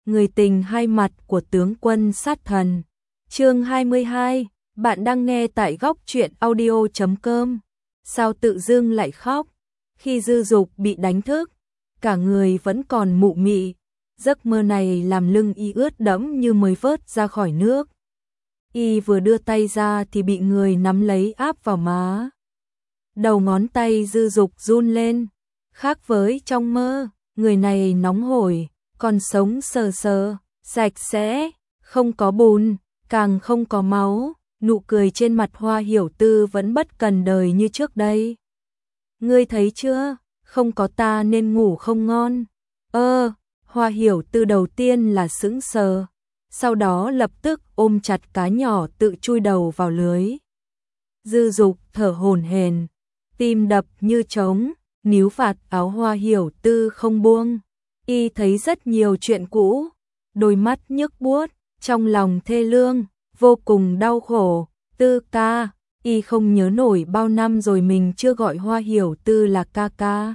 Người tình hai mặt của tướng quân sát thần. Chương 22, bạn đang nghe tại góc truyện audio.com. Sao tự dưng lại khóc? Khi Dư Dục bị đánh thức, cả người vẫn còn mụ mị. Giấc mơ này làm lưng y ướt đẫm như mới vớt ra khỏi nước. Y vừa đưa tay ra thì bị người nắm lấy áp vào má. Đầu ngón tay Dư Dục run lên. Khác với trong mơ, người này nóng hổi, còn sống sờ sờ, sạch sẽ, không có bùn, càng không có máu. Nụ cười trên mặt Hoa Hiểu Tư vẫn bất cần đời như trước đây. Ngươi thấy chưa, không có ta nên ngủ không ngon. Hoa Hiểu Tư đầu tiên là sững sờ, sau đó lập tức ôm chặt cá nhỏ tự chui đầu vào lưới. Dư Dục thở hổn hển, tim đập như trống, níu vạt áo Hoa Hiểu Tư không buông. Y thấy rất nhiều chuyện cũ, đôi mắt nhức buốt, trong lòng thê lương, vô cùng đau khổ. Tư ca, y không nhớ nổi bao năm rồi mình chưa gọi Hoa Hiểu Tư là ca ca.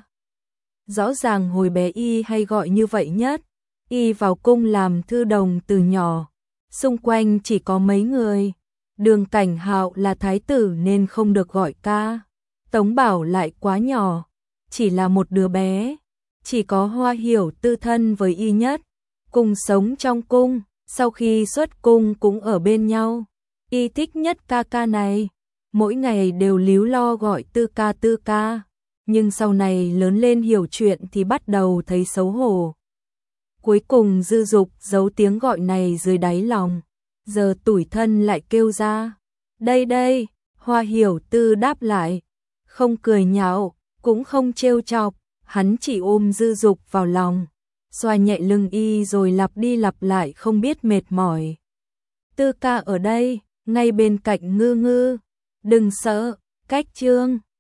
Rõ ràng hồi bé y hay gọi như vậy nhất. Y vào cung làm thư đồng từ nhỏ, xung quanh chỉ có mấy người. Đường Cảnh Hạo là thái tử nên không được gọi ca. Tống Bảo lại quá nhỏ, chỉ là một đứa bé. Chỉ có Hoa Hiểu Tư thân với y nhất, cùng sống trong cung, sau khi xuất cung cũng ở bên nhau. Y thích nhất ca ca này, mỗi ngày đều líu lo gọi tư ca. Nhưng sau này lớn lên hiểu chuyện thì bắt đầu thấy xấu hổ. Cuối cùng Dư Dục giấu tiếng gọi này dưới đáy lòng, giờ tủi thân lại kêu ra. Đây, Hoa Hiểu Tư đáp lại, không cười nhạo, cũng không trêu chọc, hắn chỉ ôm Dư Dục vào lòng, xoa nhẹ lưng y rồi lặp đi lặp lại không biết mệt mỏi. Tư ca ở đây, ngay bên cạnh Ngư Ngư, đừng sợ, cách Trương.